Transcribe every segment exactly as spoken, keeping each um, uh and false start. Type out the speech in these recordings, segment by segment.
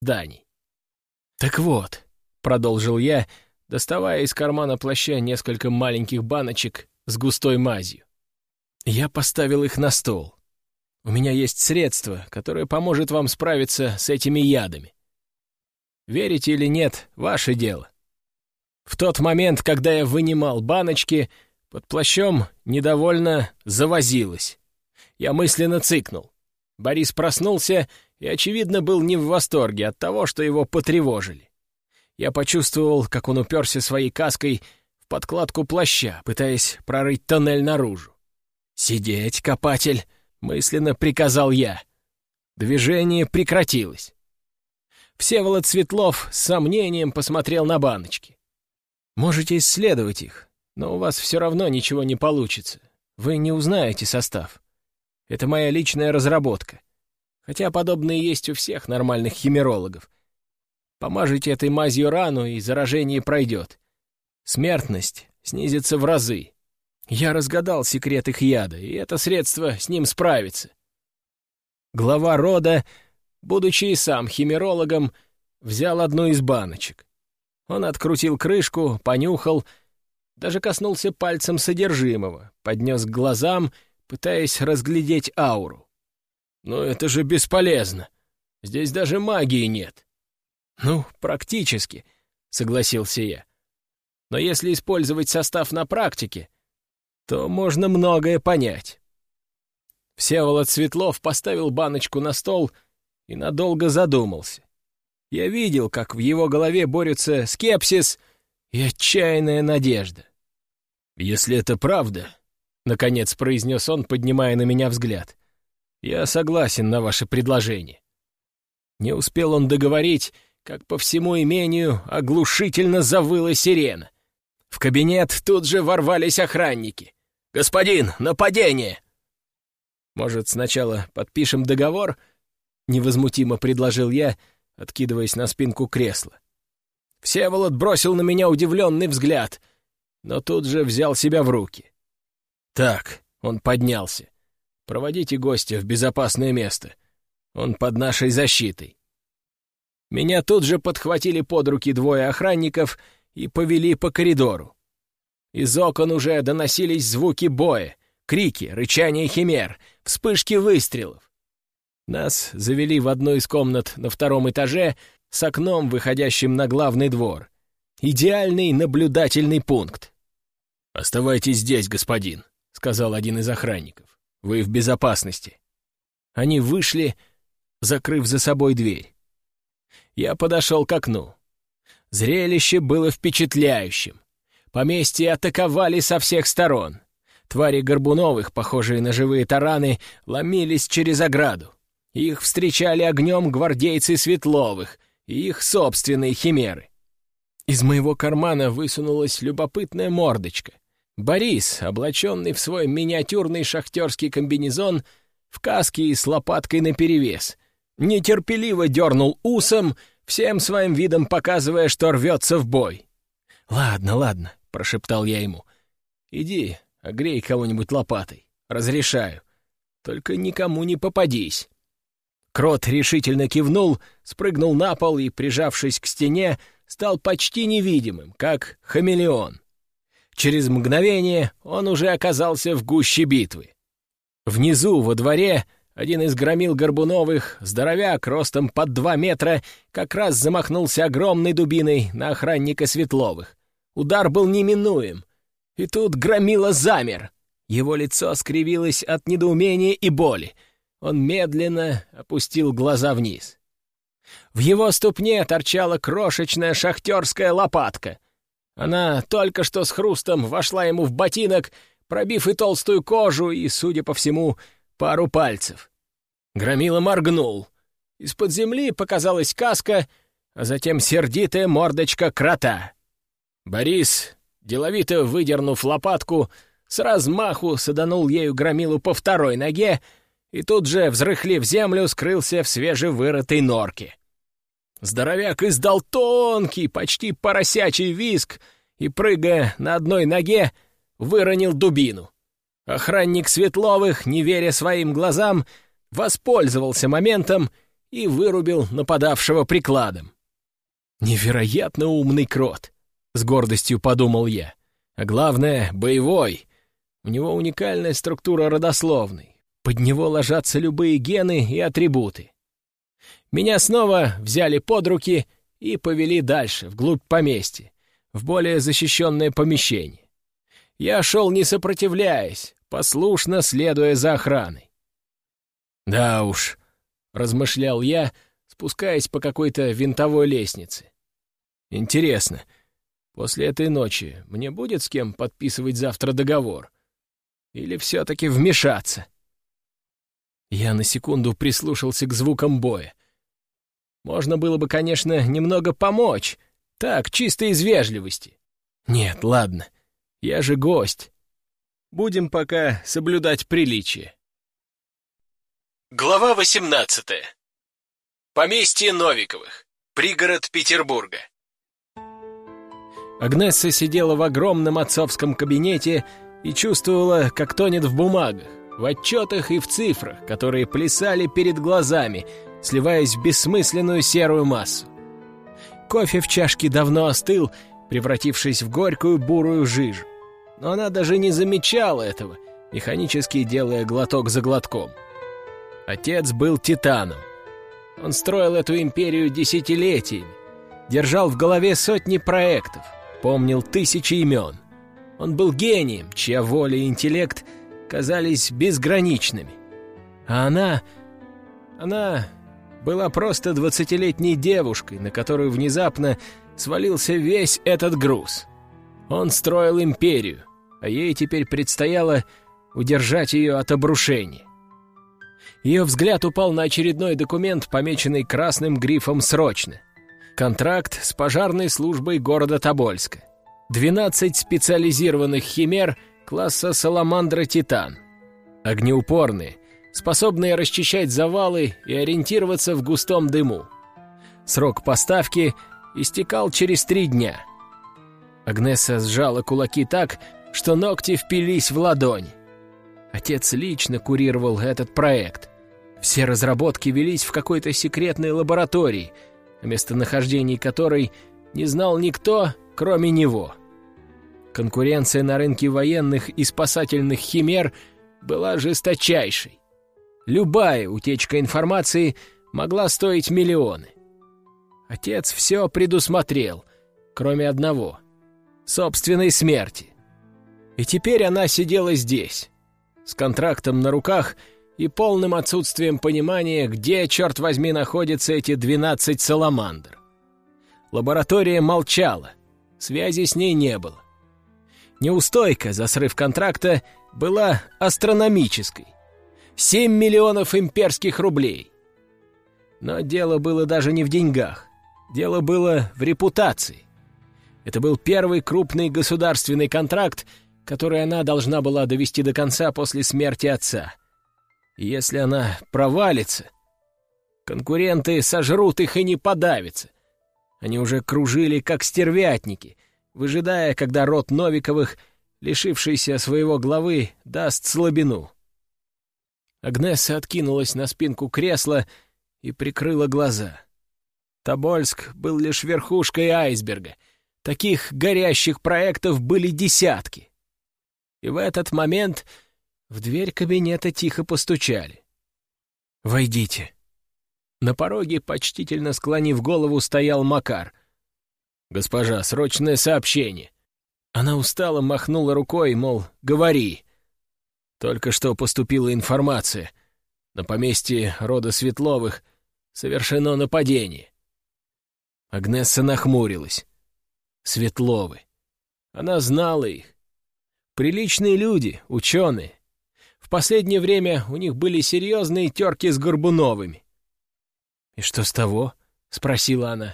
зданий. «Так вот», — продолжил я, доставая из кармана плаща несколько маленьких баночек с густой мазью. «Я поставил их на стол. У меня есть средство, которое поможет вам справиться с этими ядами. Верите или нет, ваше дело. В тот момент, когда я вынимал баночки, под плащом недовольно завозилось. Я мысленно цыкнул. Борис проснулся и, очевидно, был не в восторге от того, что его потревожили. Я почувствовал, как он уперся своей каской в подкладку плаща, пытаясь прорыть тоннель наружу. «Сидеть, копатель!» — мысленно приказал я. Движение прекратилось. Всеволод Светлов с сомнением посмотрел на баночки. «Можете исследовать их, но у вас все равно ничего не получится. Вы не узнаете состав. Это моя личная разработка. Хотя подобные есть у всех нормальных химерологов. Помажете этой мазью рану, и заражение пройдет. Смертность снизится в разы. Я разгадал секрет их яда, и это средство с ним справится». Глава рода, будучи и сам химерологом, взял одну из баночек. Он открутил крышку, понюхал, даже коснулся пальцем содержимого, поднес к глазам, пытаясь разглядеть ауру. «Но это же бесполезно. Здесь даже магии нет». «Ну, практически», — согласился я. «Но если использовать состав на практике, то можно многое понять». Всеволод Светлов поставил баночку на стол и надолго задумался. Я видел, как в его голове борются скепсис и отчаянная надежда. «Если это правда», — наконец произнес он, поднимая на меня взгляд, — «я согласен на ваше предложение». Не успел он договорить, как по всему имению оглушительно завыла сирена. В кабинет тут же ворвались охранники. «Господин, нападение!» «Может, сначала подпишем договор?» — невозмутимо предложил я, откидываясь на спинку кресла. Всеволод бросил на меня удивленный взгляд, но тут же взял себя в руки. «Так», — он поднялся, — «проводите гостя в безопасное место. Он под нашей защитой». Меня тут же подхватили под руки двое охранников и повели по коридору. Из окон уже доносились звуки боя, крики, рычание химер, вспышки выстрелов. Нас завели в одну из комнат на втором этаже с окном, выходящим на главный двор. Идеальный наблюдательный пункт. «Оставайтесь здесь, господин», — сказал один из охранников. «Вы в безопасности». Они вышли, закрыв за собой дверь. Я подошел к окну. Зрелище было впечатляющим. Поместье атаковали со всех сторон. Твари Горбуновых, похожие на живые тараны, ломились через ограду. Их встречали огнем гвардейцы Светловых и их собственные химеры. Из моего кармана высунулась любопытная мордочка. Борис, облаченный в свой миниатюрный шахтерский комбинезон, в каске и с лопаткой наперевес, нетерпеливо дернул усом, всем своим видом показывая, что рвется в бой. «Ладно, ладно», — прошептал я ему. «Иди, огрей кого-нибудь лопатой. Разрешаю. Только никому не попадись». Крот решительно кивнул, спрыгнул на пол и, прижавшись к стене, стал почти невидимым, как хамелеон. Через мгновение он уже оказался в гуще битвы. Внизу, во дворе, один из громил Горбуновых, здоровяк, ростом под два метра, как раз замахнулся огромной дубиной на охранника Светловых. Удар был неминуем. И тут громила замер. Его лицо скривилось от недоумения и боли. Он медленно опустил глаза вниз. В его ступне торчала крошечная шахтерская лопатка. Она только что с хрустом вошла ему в ботинок, пробив и толстую кожу, и, судя по всему, пару пальцев. Громила моргнул. Из-под земли показалась каска, а затем сердитая мордочка крота. Борис, деловито выдернув лопатку, с размаху саданул ею громилу по второй ноге и тут же, взрыхлив землю, скрылся в свежевырытой норке. Здоровяк издал тонкий, почти поросячий визг и, прыгая на одной ноге, выронил дубину. Охранник Светловых, не веря своим глазам, воспользовался моментом и вырубил нападавшего прикладом. Невероятно умный крот, с гордостью подумал я. А главное, боевой. У него уникальная структура родословной. Под него ложатся любые гены и атрибуты. Меня снова взяли под руки и повели дальше, вглубь поместья, в более защищенное помещение. Я шел, не сопротивляясь, послушно следуя за охраной. «Да уж», — размышлял я, спускаясь по какой-то винтовой лестнице. «Интересно, после этой ночи мне будет с кем подписывать завтра договор? Или все-таки вмешаться?» Я на секунду прислушался к звукам боя. Можно было бы, конечно, немного помочь, так, чисто из вежливости. Нет, ладно, я же гость. Будем пока соблюдать приличие. Глава восемнадцатая. Поместье Новиковых. Пригород Петербурга. Агнесса сидела в огромном отцовском кабинете и чувствовала, как тонет в бумагах, в отчетах и в цифрах, которые плясали перед глазами, сливаясь в бессмысленную серую массу. Кофе в чашке давно остыл, превратившись в горькую бурую жижу. Но она даже не замечала этого, механически делая глоток за глотком. Отец был титаном. Он строил эту империю десятилетиями, держал в голове сотни проектов, помнил тысячи имен. Он был гением, чья воля и интеллект казались безграничными. А она... она была просто двадцатилетней девушкой, на которую внезапно свалился весь этот груз. Он строил империю, а ей теперь предстояло удержать ее от обрушения. Ее взгляд упал на очередной документ, помеченный красным грифом «Срочно». Контракт с пожарной службой города Тобольска. двенадцать специализированных химер класса «Саламандра Титан». Огнеупорные, способные расчищать завалы и ориентироваться в густом дыму. Срок поставки истекал через три дня. Агнесса сжала кулаки так, что ногти впились в ладонь. Отец лично курировал этот проект. Все разработки велись в какой-то секретной лаборатории, о местонахождении которой не знал никто, кроме него. Конкуренция на рынке военных и спасательных химер была жесточайшей. Любая утечка информации могла стоить миллионы. Отец все предусмотрел, кроме одного — собственной смерти. И теперь она сидела здесь, с контрактом на руках и полным отсутствием понимания, где, черт возьми, находятся эти двенадцать саламандр. Лаборатория молчала, связи с ней не было. Неустойка за срыв контракта была астрономической. Семь миллионов имперских рублей. Но дело было даже не в деньгах. Дело было в репутации. Это был первый крупный государственный контракт, который она должна была довести до конца после смерти отца. И если она провалится, конкуренты сожрут их и не подавятся. Они уже кружили, как стервятники, выжидая, когда род Новиковых, лишившийся своего главы, даст слабину. Агнесса откинулась на спинку кресла и прикрыла глаза. Тобольск был лишь верхушкой айсберга. Таких горящих проектов были десятки. И в этот момент в дверь кабинета тихо постучали. «Войдите». На пороге, почтительно склонив голову, стоял Макар. «Госпожа, срочное сообщение». Она устало махнула рукой, мол, говори. Только что поступила информация. На поместье рода Светловых совершено нападение. Агнесса нахмурилась. Светловы. Она знала их. Приличные люди, ученые. В последнее время у них были серьезные терки с Горбуновыми. «И что с того?» — спросила она.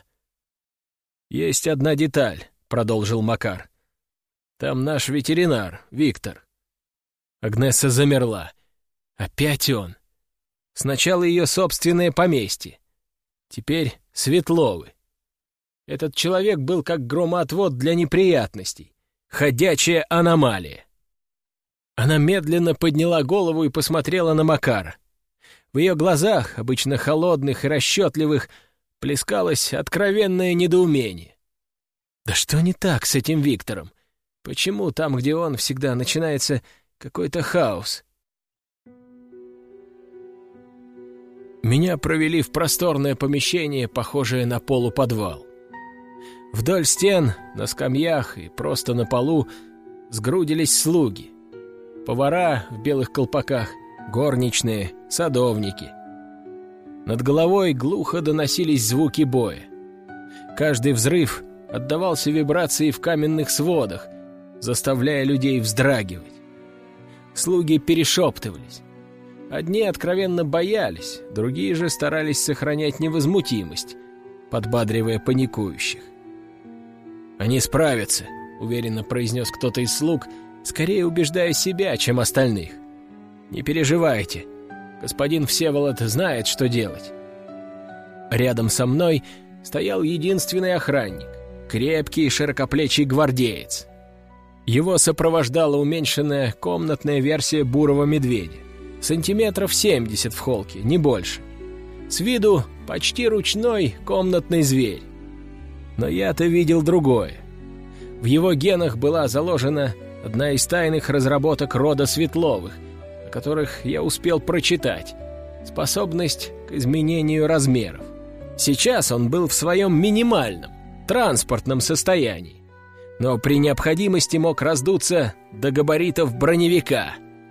«Есть одна деталь», — продолжил Макар. «Там наш ветеринар, Виктор». Агнесса замерла. Опять он. Сначала ее собственное поместье. Теперь Светловы. Этот человек был как громоотвод для неприятностей. Ходячая аномалия. Она медленно подняла голову и посмотрела на Макара. В ее глазах, обычно холодных и расчетливых, плескалось откровенное недоумение. Да что не так с этим Виктором? Почему там, где он, всегда начинается какой-то хаос? Меня провели в просторное помещение, похожее на полуподвал. Вдоль стен, на скамьях и просто на полу сгрудились слуги. Повара в белых колпаках, горничные, садовники. Над головой глухо доносились звуки боя. Каждый взрыв отдавался вибрации в каменных сводах, заставляя людей вздрагивать. Слуги перешептывались. Одни откровенно боялись, другие же старались сохранять невозмутимость, подбадривая паникующих. «Они справятся», — уверенно произнес кто-то из слуг, скорее убеждая себя, чем остальных. «Не переживайте, господин Всеволод знает, что делать». Рядом со мной стоял единственный охранник, крепкий широкоплечий гвардеец. Его сопровождала уменьшенная комнатная версия бурого медведя. Сантиметров семьдесят в холке, не больше. С виду почти ручной комнатный зверь. Но я-то видел другое. В его генах была заложена одна из тайных разработок рода Светловых, о которых я успел прочитать. Способность к изменению размеров. Сейчас он был в своем минимальном, транспортном состоянии, но при необходимости мог раздуться до габаритов броневика.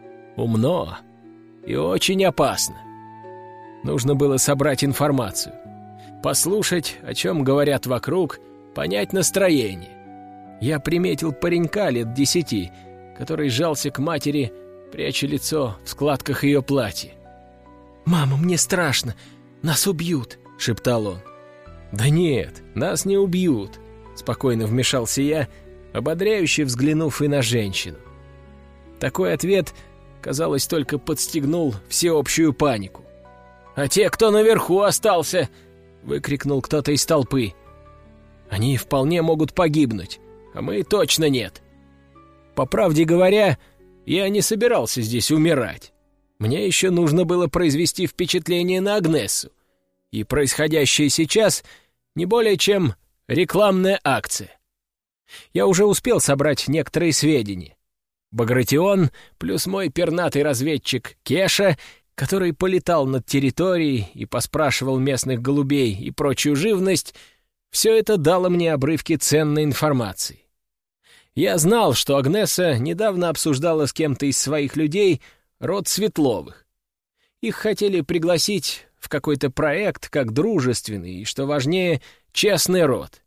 Умно и очень опасно. Нужно было собрать информацию, послушать, о чем говорят вокруг, понять настроение. Я приметил паренька лет десяти, который жался к матери, пряча лицо в складках ее платья. «Мама, мне страшно, нас убьют», — шептал он. «Да нет, нас не убьют», — спокойно вмешался я, ободряюще взглянув и на женщину. Такой ответ, казалось, только подстегнул всеобщую панику. «А те, кто наверху остался!» — выкрикнул кто-то из толпы. «Они вполне могут погибнуть, а мы точно нет. По правде говоря, я не собирался здесь умирать. Мне еще нужно было произвести впечатление на Агнессу, и происходящее сейчас не более чем рекламная акция. Я уже успел собрать некоторые сведения. Багратион плюс мой пернатый разведчик Кеша, который полетал над территорией и поспрашивал местных голубей и прочую живность, все это дало мне обрывки ценной информации. Я знал, что Агнеса недавно обсуждала с кем-то из своих людей род Светловых. Их хотели пригласить в какой-то проект как дружественный и, что важнее, честный род.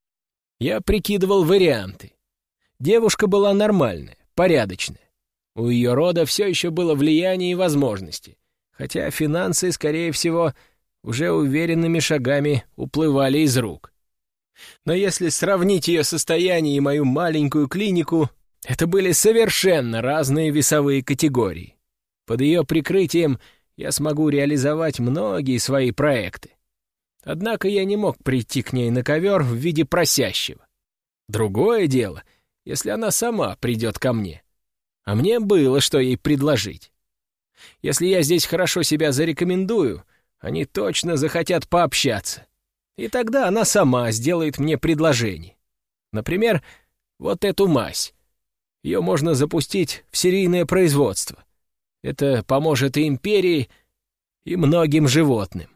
Я прикидывал варианты. Девушка была нормальная, порядочная. У ее рода все еще было влияние и возможности, хотя финансы, скорее всего, уже уверенными шагами уплывали из рук. Но если сравнить ее состояние и мою маленькую клинику, это были совершенно разные весовые категории. Под ее прикрытием я смогу реализовать многие свои проекты. Однако я не мог прийти к ней на ковер в виде просящего. Другое дело, если она сама придет ко мне. А мне было, что ей предложить. Если я здесь хорошо себя зарекомендую, они точно захотят пообщаться. И тогда она сама сделает мне предложение. Например, вот эту мазь. Ее можно запустить в серийное производство. Это поможет и империи, и многим животным.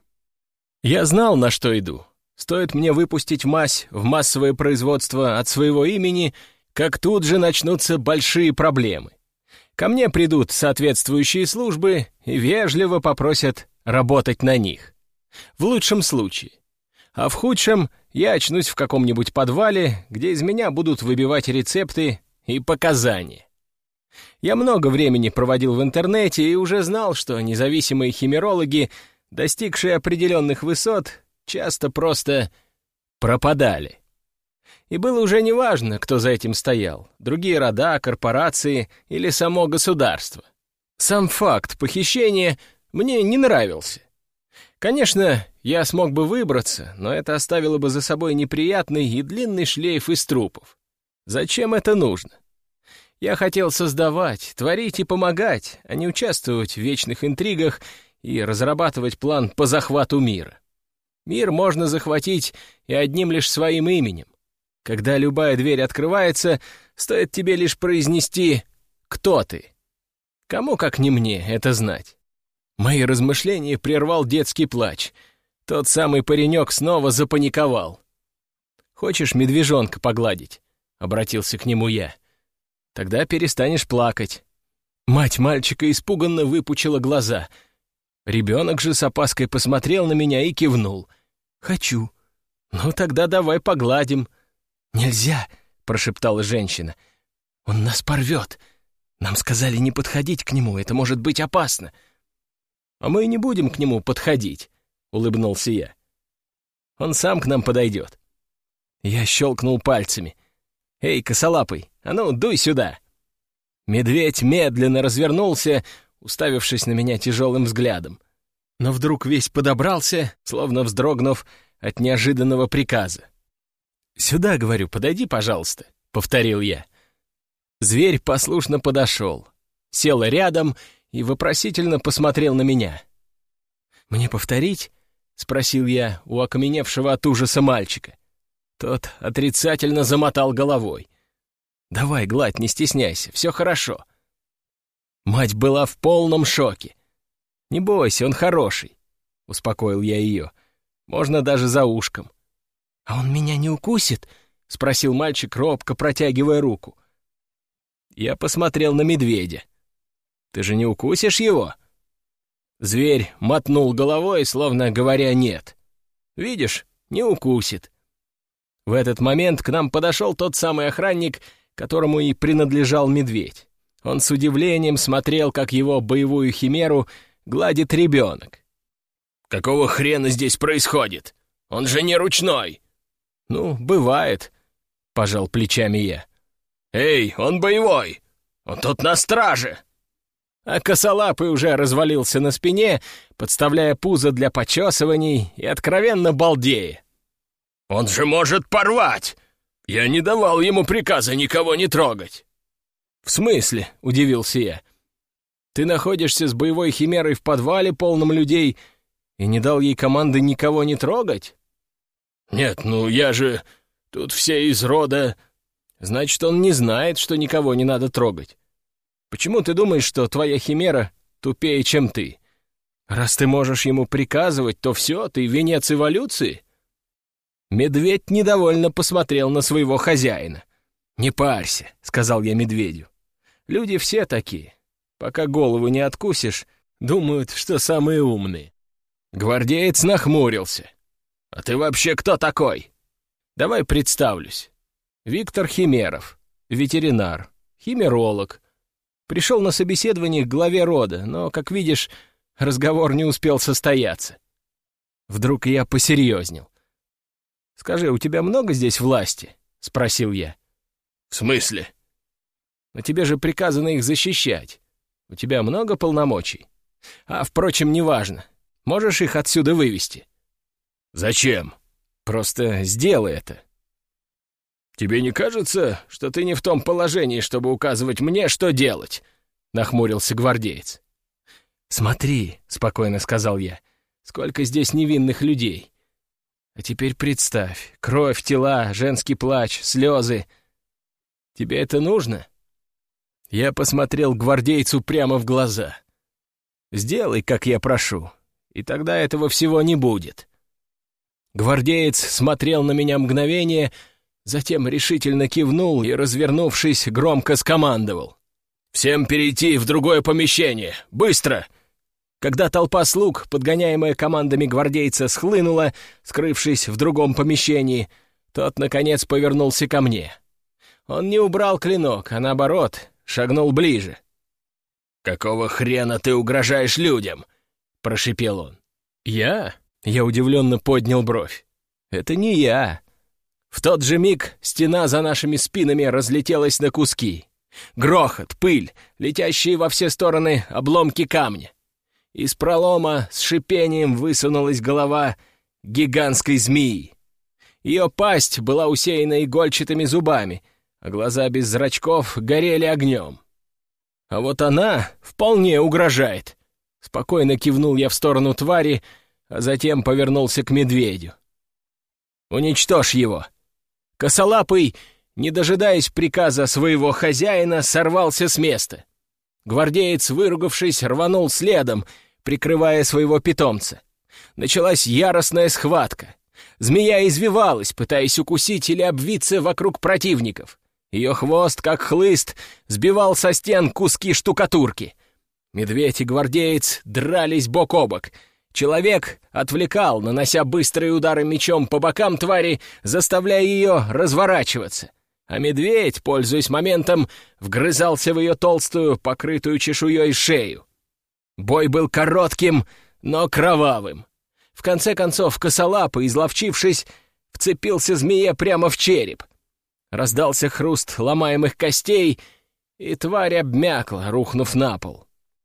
Я знал, на что иду. Стоит мне выпустить мазь в массовое производство от своего имени, как тут же начнутся большие проблемы. Ко мне придут соответствующие службы и вежливо попросят работать на них. В лучшем случае. А в худшем я очнусь в каком-нибудь подвале, где из меня будут выбивать рецепты и показания. Я много времени проводил в интернете и уже знал, что независимые химерологи, достигшие определенных высот, часто просто пропадали. И было уже неважно, кто за этим стоял, другие рода, корпорации или само государство. Сам факт похищения мне не нравился. Конечно, я смог бы выбраться, но это оставило бы за собой неприятный и длинный шлейф из трупов. Зачем это нужно? Я хотел создавать, творить и помогать, а не участвовать в вечных интригах и разрабатывать план по захвату мира. Мир можно захватить и одним лишь своим именем. Когда любая дверь открывается, стоит тебе лишь произнести «Кто ты?». Кому, как не мне, это знать? Мои размышления прервал детский плач. Тот самый паренек снова запаниковал. «Хочешь медвежонка погладить?» — обратился к нему я. «Тогда перестанешь плакать». Мать мальчика испуганно выпучила глаза. Ребенок же с опаской посмотрел на меня и кивнул. «Хочу». «Ну тогда давай погладим». «Нельзя», — прошептала женщина. «Он нас порвет. Нам сказали не подходить к нему, это может быть опасно». «А мы не будем к нему подходить», — улыбнулся я. «Он сам к нам подойдет». Я щелкнул пальцами. «Эй, косолапый, а ну, дуй сюда!» Медведь медленно развернулся, уставившись на меня тяжелым взглядом. Но вдруг весь подобрался, словно вздрогнув от неожиданного приказа. «Сюда, говорю, подойди, пожалуйста», — повторил я. Зверь послушно подошел, сел рядом и вопросительно посмотрел на меня. «Мне повторить?» — спросил я у окаменевшего от ужаса мальчика. Тот отрицательно замотал головой. «Давай, гладь, не стесняйся, все хорошо». Мать была в полном шоке. «Не бойся, он хороший», — успокоил я ее. «Можно даже за ушком». «А он меня не укусит?» — спросил мальчик, робко протягивая руку. Я посмотрел на медведя. «Ты же не укусишь его?» Зверь мотнул головой, словно говоря «нет». «Видишь, не укусит». В этот момент к нам подошел тот самый охранник, которому и принадлежал медведь. Он с удивлением смотрел, как его боевую химеру гладит ребенок. «Какого хрена здесь происходит? Он же не ручной!» «Ну, бывает», — пожал плечами я. «Эй, он боевой! Он тут на страже!» А косолапый уже развалился на спине, подставляя пузо для почесываний и откровенно балдея. «Он же может порвать! Я не давал ему приказа никого не трогать!» «В смысле?» — удивился я. «Ты находишься с боевой химерой в подвале, полном людей, и не дал ей команды никого не трогать?» «Нет, ну я же... Тут все из рода...» «Значит, он не знает, что никого не надо трогать. Почему ты думаешь, что твоя химера тупее, чем ты? Раз ты можешь ему приказывать, то все, ты венец эволюции?» Медведь недовольно посмотрел на своего хозяина. «Не парься», — сказал я медведю. «Люди все такие. Пока голову не откусишь, думают, что самые умные». Гвардеец нахмурился. «А ты вообще кто такой?» «Давай представлюсь. Виктор Химеров, ветеринар, химеролог. Пришел на собеседование к главе рода, но, как видишь, разговор не успел состояться». Вдруг я посерьезнел. «Скажи, у тебя много здесь власти?» — спросил я. «В смысле?» «Но тебе же приказано их защищать. У тебя много полномочий? А, впрочем, неважно. Можешь их отсюда вывести?» «Зачем?» «Просто сделай это». «Тебе не кажется, что ты не в том положении, чтобы указывать мне, что делать?» — нахмурился гвардеец. «Смотри», — спокойно сказал я, — «сколько здесь невинных людей. А теперь представь, кровь, тела, женский плач, слезы. Тебе это нужно?» Я посмотрел гвардейцу прямо в глаза. «Сделай, как я прошу, и тогда этого всего не будет». Гвардеец смотрел на меня мгновение, затем решительно кивнул и, развернувшись, громко скомандовал. «Всем перейти в другое помещение! Быстро!» Когда толпа слуг, подгоняемая командами гвардейца, схлынула, скрывшись в другом помещении, тот, наконец, повернулся ко мне. Он не убрал клинок, а, наоборот, шагнул ближе. «Какого хрена ты угрожаешь людям?» — прошипел он. «Я?» — я удивленно поднял бровь. «Это не я». В тот же миг стена за нашими спинами разлетелась на куски. Грохот, пыль, летящие во все стороны обломки камня. Из пролома с шипением высунулась голова гигантской змеи. Ее пасть была усеяна игольчатыми зубами, а глаза без зрачков горели огнем. А вот она вполне угрожает. Спокойно кивнул я в сторону твари, а затем повернулся к медведю. «Уничтожь его!» Косолапый, не дожидаясь приказа своего хозяина, сорвался с места. Гвардеец, выругавшись, рванул следом, прикрывая своего питомца. Началась яростная схватка. Змея извивалась, пытаясь укусить или обвиться вокруг противников. Ее хвост, как хлыст, сбивал со стен куски штукатурки. Медведь и гвардеец дрались бок о бок. Человек отвлекал, нанося быстрые удары мечом по бокам твари, заставляя ее разворачиваться. А медведь, пользуясь моментом, вгрызался в ее толстую, покрытую чешуей шею. Бой был коротким, но кровавым. В конце концов, косолапый, изловчившись, вцепился змее прямо в череп. Раздался хруст ломаемых костей, и тварь обмякла, рухнув на пол.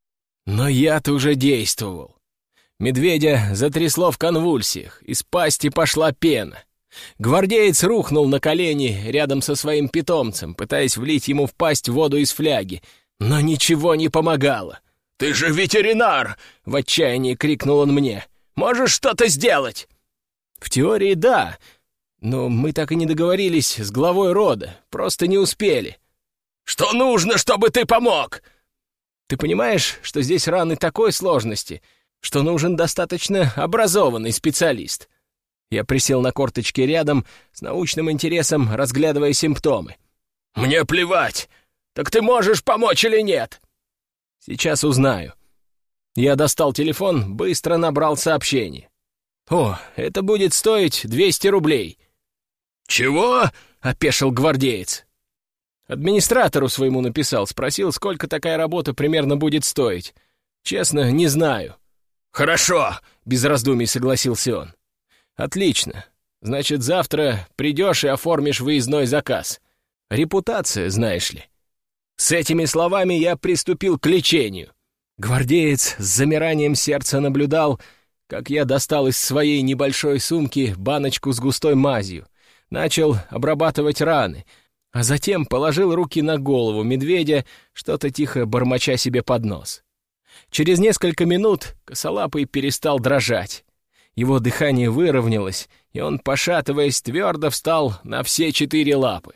Но яд уже действовал. Медведя затрясло в конвульсиях, из пасти пошла пена. Гвардеец рухнул на колени рядом со своим питомцем, пытаясь влить ему в пасть воду из фляги, но ничего не помогало. «Ты же ветеринар!» — в отчаянии крикнул он мне. «Можешь что-то сделать?» «В теории, да, но мы так и не договорились с главой рода, просто не успели». «Что нужно, чтобы ты помог?» «Ты понимаешь, что здесь раны такой сложности, что нужен достаточно образованный специалист?» Я присел на корточки рядом, с научным интересом разглядывая симптомы. «Мне плевать! Так ты можешь помочь или нет?» «Сейчас узнаю». Я достал телефон, быстро набрал сообщение. «О, это будет стоить двести рублей». «Чего?» — опешил гвардеец. Администратору своему написал, спросил, сколько такая работа примерно будет стоить. Честно, не знаю. «Хорошо», — без раздумий согласился он. «Отлично. Значит, завтра придешь и оформишь выездной заказ. Репутация, знаешь ли». С этими словами я приступил к лечению. Гвардеец с замиранием сердца наблюдал, как я достал из своей небольшой сумки баночку с густой мазью, начал обрабатывать раны, а затем положил руки на голову медведя, что-то тихо бормоча себе под нос. Через несколько минут косолапый перестал дрожать. Его дыхание выровнялось, и он, пошатываясь, твердо встал на все четыре лапы.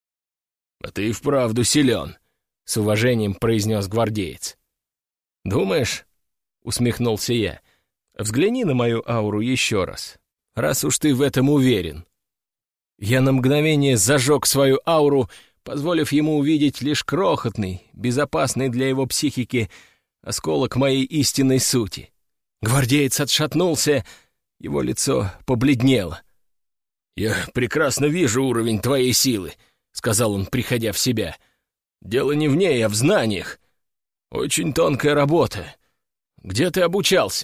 «А ты и вправду силен», — с уважением произнес гвардеец. «Думаешь?» — усмехнулся я. «Взгляни на мою ауру еще раз, раз уж ты в этом уверен». Я на мгновение зажег свою ауру, позволив ему увидеть лишь крохотный, безопасный для его психики осколок моей истинной сути. Гвардеец отшатнулся, его лицо побледнело. «Я прекрасно вижу уровень твоей силы», — сказал он, приходя в себя. «Дело не в ней, а в знаниях. Очень тонкая работа. Где ты обучался?»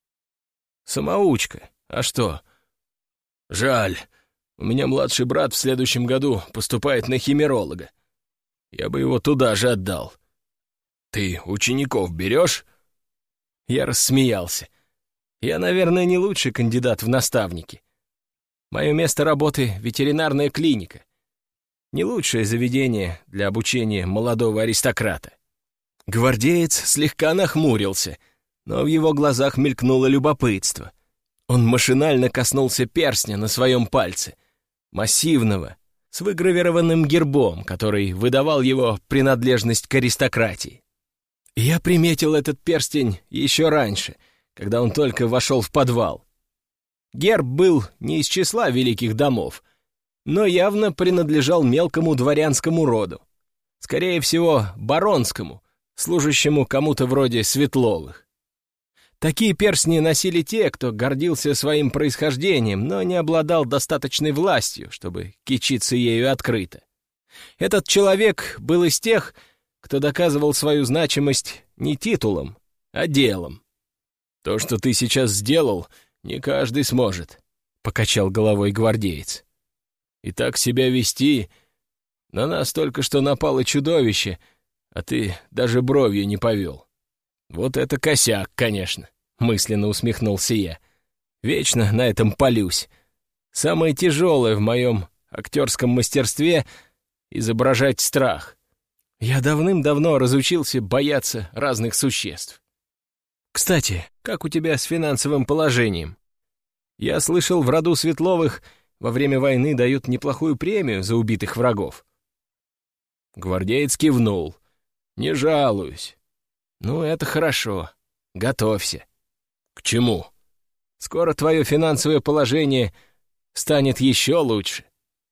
«Самоучка. А что?» «Жаль. У меня младший брат в следующем году поступает на химеролога. Я бы его туда же отдал. Ты учеников берешь?» Я рассмеялся. «Я, наверное, не лучший кандидат в наставники. Мое место работы — ветеринарная клиника. Не лучшее заведение для обучения молодого аристократа». Гвардеец слегка нахмурился, но в его глазах мелькнуло любопытство. Он машинально коснулся перстня на своем пальце, массивного, с выгравированным гербом, который выдавал его принадлежность к аристократии. Я приметил этот перстень еще раньше, когда он только вошел в подвал. Герб был не из числа великих домов, но явно принадлежал мелкому дворянскому роду, скорее всего, баронскому, служащему кому-то вроде Светловых. Такие перстни носили те, кто гордился своим происхождением, но не обладал достаточной властью, чтобы кичиться ею открыто. Этот человек был из тех, кто доказывал свою значимость не титулом, а делом. «То, что ты сейчас сделал, не каждый сможет», — покачал головой гвардеец. «И так себя вести... На нас только что напало чудовище, а ты даже бровью не повел. Вот это косяк, конечно», — мысленно усмехнулся я. «Вечно на этом палюсь. Самое тяжелое в моем актерском мастерстве — изображать страх. Я давным-давно разучился бояться разных существ». Кстати, как у тебя с финансовым положением? Я слышал, в роду Светловых во время войны дают неплохую премию за убитых врагов. Гвардеец кивнул. Не жалуюсь. Ну, это хорошо. Готовься. К чему? Скоро твое финансовое положение станет еще лучше.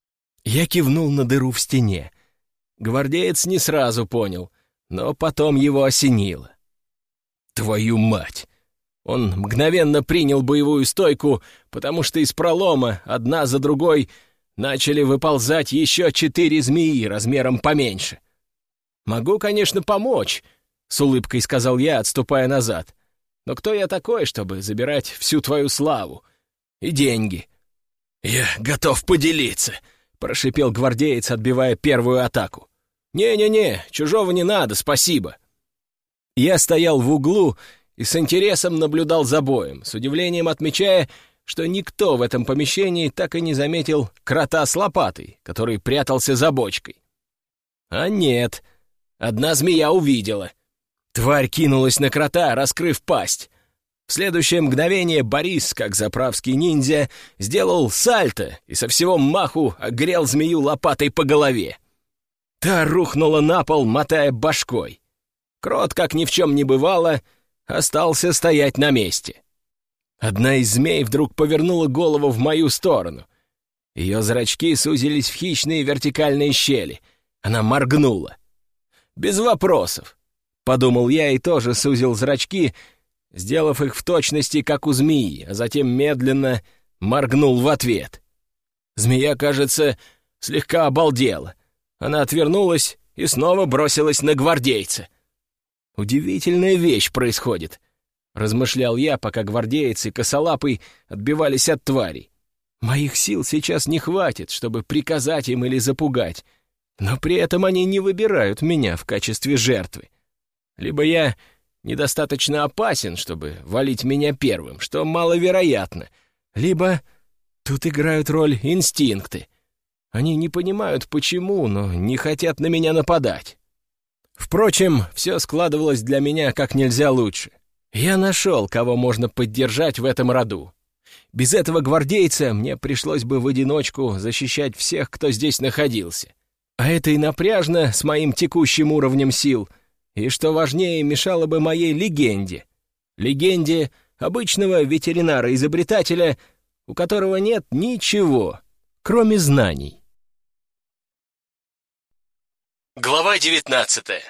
Я кивнул на дыру в стене. Гвардеец не сразу понял, но потом его осенило. Твою мать! Он мгновенно принял боевую стойку, потому что из пролома одна за другой начали выползать еще четыре змеи размером поменьше. «Могу, конечно, помочь», — с улыбкой сказал я, отступая назад. «Но кто я такой, чтобы забирать всю твою славу и деньги?» «Я готов поделиться», — прошипел гвардеец, отбивая первую атаку. «Не-не-не, чужого не надо, спасибо». Я стоял в углу и с интересом наблюдал за боем, с удивлением отмечая, что никто в этом помещении так и не заметил крота с лопатой, который прятался за бочкой. А нет, одна змея увидела. Тварь кинулась на крота, раскрыв пасть. В следующее мгновение Борис, как заправский ниндзя, сделал сальто и со всего маху огрел змею лопатой по голове. Та рухнула на пол, мотая башкой. Крот, как ни в чем не бывало, остался стоять на месте. Одна из змей вдруг повернула голову в мою сторону. Ее зрачки сузились в хищные вертикальные щели. Она моргнула. «Без вопросов», — подумал я и тоже сузил зрачки, сделав их в точности, как у змеи, а затем медленно моргнул в ответ. Змея, кажется, слегка обалдела. Она отвернулась и снова бросилась на гвардейца. «Удивительная вещь происходит», — размышлял я, пока гвардеец и косолапый отбивались от тварей. «Моих сил сейчас не хватит, чтобы приказать им или запугать, но при этом они не выбирают меня в качестве жертвы. Либо я недостаточно опасен, чтобы валить меня первым, что маловероятно, либо тут играют роль инстинкты. Они не понимают, почему, но не хотят на меня нападать». Впрочем, все складывалось для меня как нельзя лучше. Я нашел, кого можно поддержать в этом роду. Без этого гвардейца мне пришлось бы в одиночку защищать всех, кто здесь находился. А это и напряжно с моим текущим уровнем сил, и, что важнее, мешало бы моей легенде. Легенде обычного ветеринара-изобретателя, у которого нет ничего, кроме знаний. Глава девятнадцатая.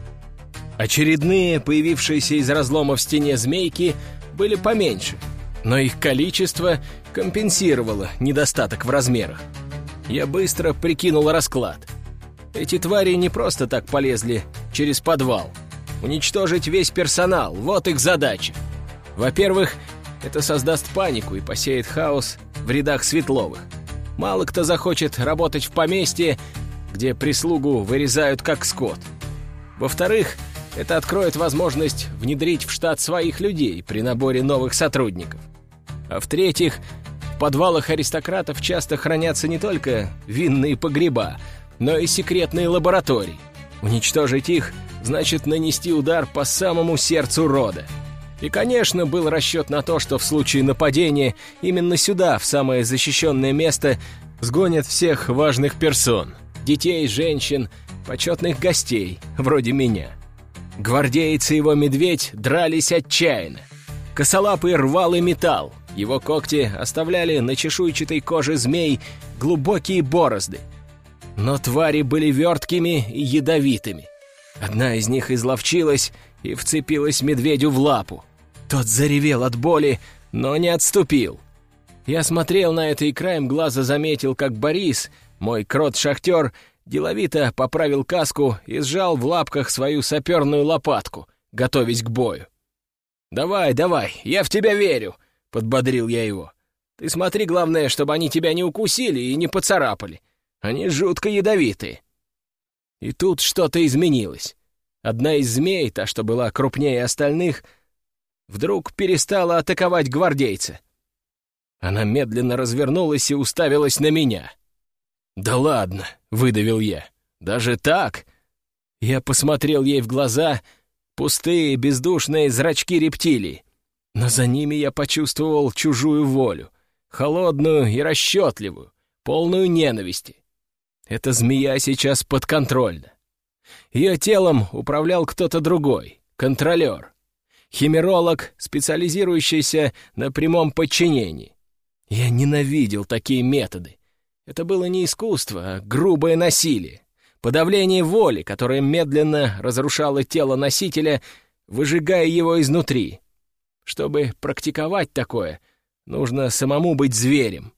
Очередные, появившиеся из разлома в стене змейки, были поменьше, но их количество компенсировало недостаток в размерах. Я быстро прикинул расклад. Эти твари не просто так полезли через подвал. Уничтожить весь персонал — вот их задача. Во-первых, это создаст панику и посеет хаос в рядах Светловых. Мало кто захочет работать в поместье, где прислугу вырезают как скот. Во-вторых, это откроет возможность внедрить в штат своих людей при наборе новых сотрудников. А в-третьих, в подвалах аристократов часто хранятся не только винные погреба, но и секретные лаборатории. Уничтожить их значит нанести удар по самому сердцу рода. И, конечно, был расчет на то, что в случае нападения именно сюда, в самое защищенное место, сгонят всех важных персон. Детей, женщин, почетных гостей, вроде меня. Гвардеец и его медведь дрались отчаянно. Косолапый рвал и металл. Его когти оставляли на чешуйчатой коже змей глубокие борозды. Но твари были верткими и ядовитыми. Одна из них изловчилась и вцепилась медведю в лапу. Тот заревел от боли, но не отступил. Я смотрел на это и краем глаза заметил, как Борис, мой крот-шахтер, деловито поправил каску и сжал в лапках свою саперную лопатку, готовясь к бою. «Давай, давай, я в тебя верю», — подбодрил я его. «Ты смотри, главное, чтобы они тебя не укусили и не поцарапали. Они жутко ядовитые». И тут что-то изменилось. Одна из змей, та, что была крупнее остальных, вдруг перестала атаковать гвардейца. Она медленно развернулась и уставилась на меня. «Да ладно», — выдавил я. «Даже так?» Я посмотрел ей в глаза, пустые бездушные зрачки рептилий. Но за ними я почувствовал чужую волю, холодную и расчетливую, полную ненависти. Эта змея сейчас подконтрольна. Ее телом управлял кто-то другой, контролер. Химеролог, специализирующийся на прямом подчинении. Я ненавидел такие методы. Это было не искусство, а грубое насилие. Подавление воли, которое медленно разрушало тело носителя, выжигая его изнутри. Чтобы практиковать такое, нужно самому быть зверем.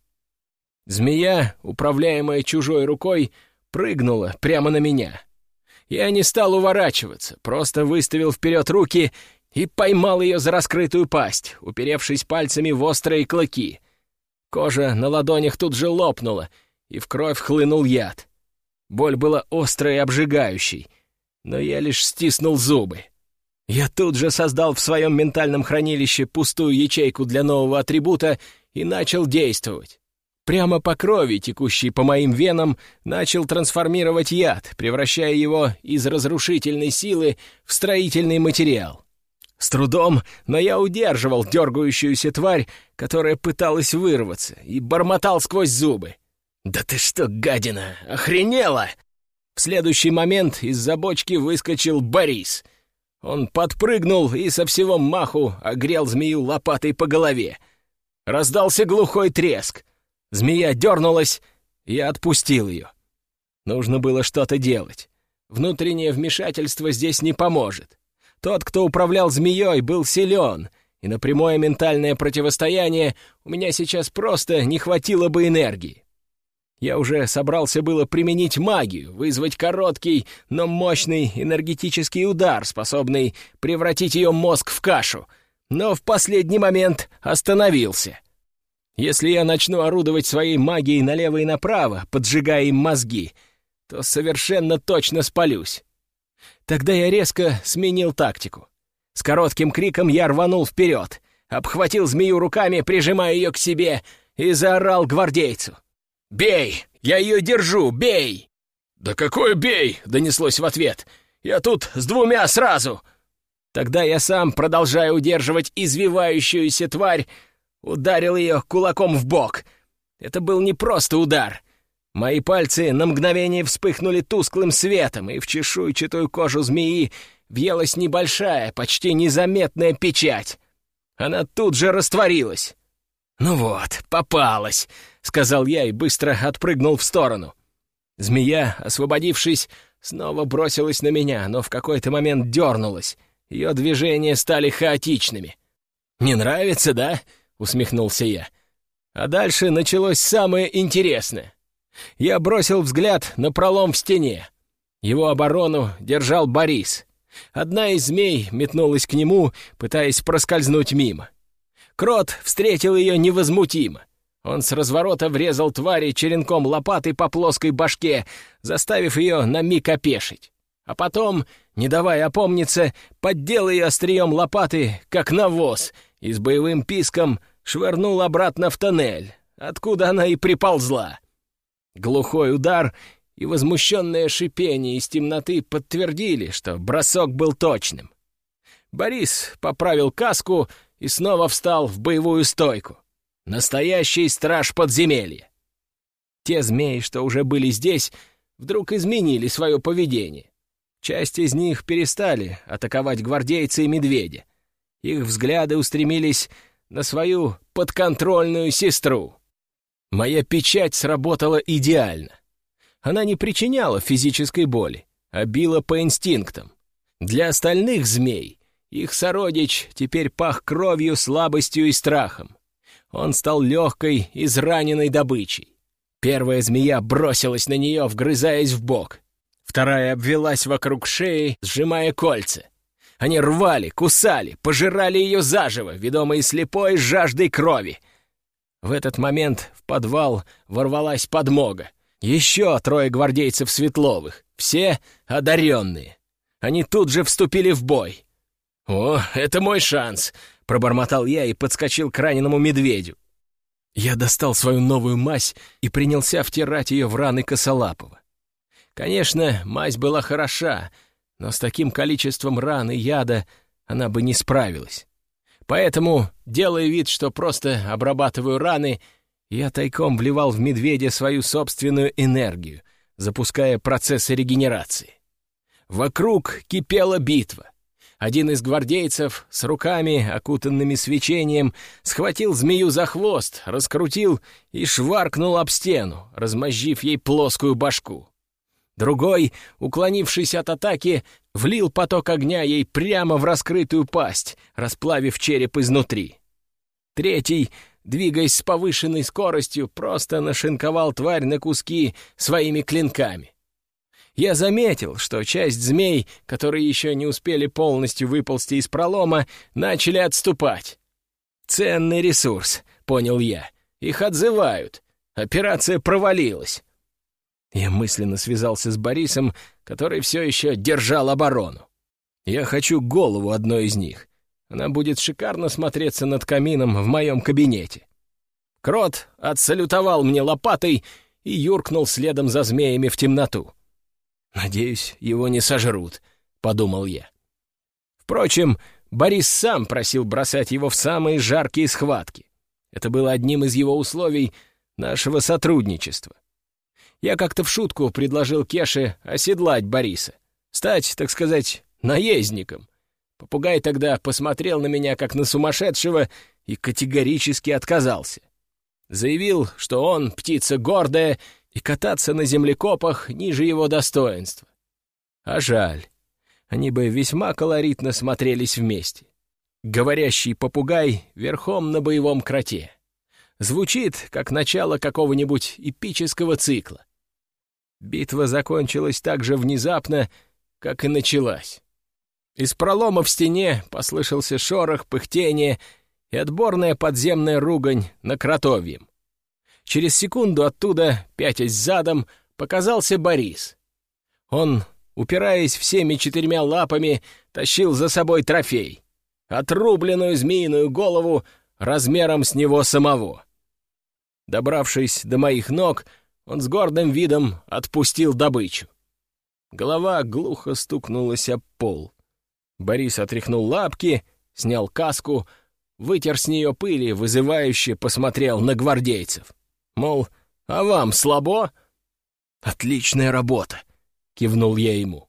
Змея, управляемая чужой рукой, прыгнула прямо на меня. Я не стал уворачиваться, просто выставил вперед руки и поймал ее за раскрытую пасть, уперевшись пальцами в острые клыки. Кожа на ладонях тут же лопнула, и в кровь хлынул яд. Боль была острой и обжигающей, но я лишь стиснул зубы. Я тут же создал в своем ментальном хранилище пустую ячейку для нового атрибута и начал действовать. Прямо по крови, текущей по моим венам, начал трансформировать яд, превращая его из разрушительной силы в строительный материал. С трудом, но я удерживал дергающуюся тварь, которая пыталась вырваться, и бормотал сквозь зубы. «Да ты что, гадина, охренела!» В следующий момент из-за бочки выскочил Борис. Он подпрыгнул и со всего маху огрел змею лопатой по голове. Раздался глухой треск. Змея дернулась, и я отпустил ее. Нужно было что-то делать. Внутреннее вмешательство здесь не поможет. Тот, кто управлял змеей, был силен, и на прямое ментальное противостояние у меня сейчас просто не хватило бы энергии. Я уже собрался было применить магию, вызвать короткий, но мощный энергетический удар, способный превратить ее мозг в кашу, но в последний момент остановился. Если я начну орудовать своей магией налево и направо, поджигая им мозги, то совершенно точно спалюсь. Тогда я резко сменил тактику. С коротким криком я рванул вперед, обхватил змею руками, прижимая ее к себе, и заорал гвардейцу. «Бей! Я ее держу! Бей!» «Да какой бей?» — донеслось в ответ. «Я тут с двумя сразу!» Тогда я сам, продолжая удерживать извивающуюся тварь, ударил ее кулаком в бок. Это был не просто удар. Мои пальцы на мгновение вспыхнули тусклым светом, и в чешуйчатую кожу змеи въелась небольшая, почти незаметная печать. Она тут же растворилась. «Ну вот, попалась», — сказал я и быстро отпрыгнул в сторону. Змея, освободившись, снова бросилась на меня, но в какой-то момент дернулась. Ее движения стали хаотичными. «Не нравится, да?» — усмехнулся я. А дальше началось самое интересное. Я бросил взгляд на пролом в стене. Его оборону держал Борис. Одна из змей метнулась к нему, пытаясь проскользнуть мимо. Крот встретил ее невозмутимо. Он с разворота врезал твари черенком лопаты по плоской башке, заставив ее на миг опешить. А потом, не давая опомниться, поддел ее острием лопаты, как навоз, и с боевым писком швырнул обратно в тоннель, откуда она и приползла. Глухой удар и возмущенное шипение из темноты подтвердили, что бросок был точным. Борис поправил каску и снова встал в боевую стойку. Настоящий страж подземелья. Те змеи, что уже были здесь, вдруг изменили свое поведение. Часть из них перестали атаковать гвардейца и медведя. Их взгляды устремились на свою подконтрольную сестру. Моя печать сработала идеально. Она не причиняла физической боли, а била по инстинктам. Для остальных змей их сородич теперь пах кровью, слабостью и страхом. Он стал легкой, израненной добычей. Первая змея бросилась на нее, вгрызаясь в бок. Вторая обвелась вокруг шеи, сжимая кольца. Они рвали, кусали, пожирали ее заживо, ведомые слепой жаждой крови. В этот момент в подвал ворвалась подмога. Еще трое гвардейцев Светловых, все одаренные. Они тут же вступили в бой. «О, это мой шанс!» — пробормотал я и подскочил к раненому медведю. Я достал свою новую мазь и принялся втирать ее в раны Косолапова. Конечно, мазь была хороша, но с таким количеством ран и яда она бы не справилась. Поэтому, делая вид, что просто обрабатываю раны, я тайком вливал в медведя свою собственную энергию, запуская процессы регенерации. Вокруг кипела битва. Один из гвардейцев с руками, окутанными свечением, схватил змею за хвост, раскрутил и шваркнул об стену, размозжив ей плоскую башку. Другой, уклонившись от атаки, влил поток огня ей прямо в раскрытую пасть, расплавив череп изнутри. Третий, двигаясь с повышенной скоростью, просто нашинковал тварь на куски своими клинками. Я заметил, что часть змей, которые еще не успели полностью выползти из пролома, начали отступать. «Ценный ресурс», — понял я. «Их отзывают. Операция провалилась». Я мысленно связался с Борисом, который все еще держал оборону. «Я хочу голову одной из них. Она будет шикарно смотреться над камином в моем кабинете». Крот отсалютовал мне лопатой и юркнул следом за змеями в темноту. «Надеюсь, его не сожрут», — подумал я. Впрочем, Борис сам просил бросать его в самые жаркие схватки. Это было одним из его условий нашего сотрудничества. Я как-то в шутку предложил Кеше оседлать Бориса, стать, так сказать, наездником. Попугай тогда посмотрел на меня как на сумасшедшего и категорически отказался. Заявил, что он птица гордая, и кататься на землекопах ниже его достоинства. А жаль, они бы весьма колоритно смотрелись вместе. Говорящий попугай верхом на боевом кроте. Звучит, как начало какого-нибудь эпического цикла. Битва закончилась так же внезапно, как и началась. Из пролома в стене послышался шорох, пыхтение и отборная подземная ругань на кротовьем. Через секунду оттуда, пятясь задом, показался Борис. Он, упираясь всеми четырьмя лапами, тащил за собой трофей — отрубленную змеиную голову размером с него самого. Добравшись до моих ног, он с гордым видом отпустил добычу. Голова глухо стукнулась об пол. Борис отряхнул лапки, снял каску, вытер с нее пыль и вызывающе посмотрел на гвардейцев. Мол, а вам слабо? «Отличная работа!» — кивнул я ему.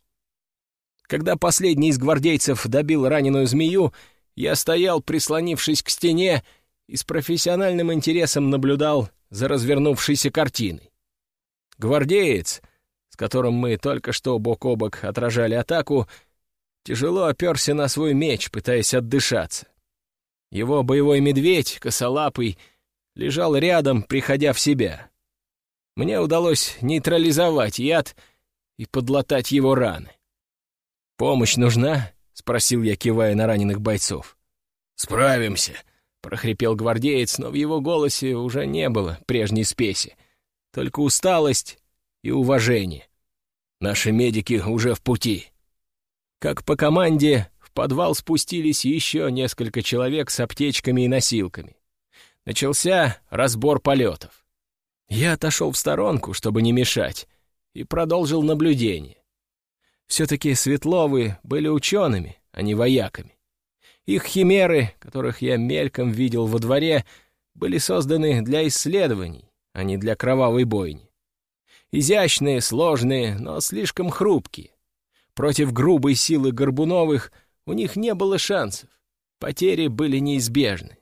Когда последний из гвардейцев добил раненую змею, я стоял, прислонившись к стене, и с профессиональным интересом наблюдал за развернувшейся картиной. Гвардеец, с которым мы только что бок о бок отражали атаку, тяжело оперся на свой меч, пытаясь отдышаться. Его боевой медведь, косолапый, лежал рядом, приходя в себя. Мне удалось нейтрализовать яд и подлатать его раны. «Помощь нужна?» — спросил я, кивая на раненых бойцов. «Справимся», — прохрипел гвардеец, но в его голосе уже не было прежней спеси, только усталость и уважение. «Наши медики уже в пути». Как по команде, в подвал спустились еще несколько человек с аптечками и носилками. Начался разбор полетов. Я отошел в сторонку, чтобы не мешать, и продолжил наблюдение. Все-таки Светловы были учеными, а не вояками. Их химеры, которых я мельком видел во дворе, были созданы для исследований, а не для кровавой бойни. Изящные, сложные, но слишком хрупкие. Против грубой силы Горбуновых у них не было шансов. Потери были неизбежны.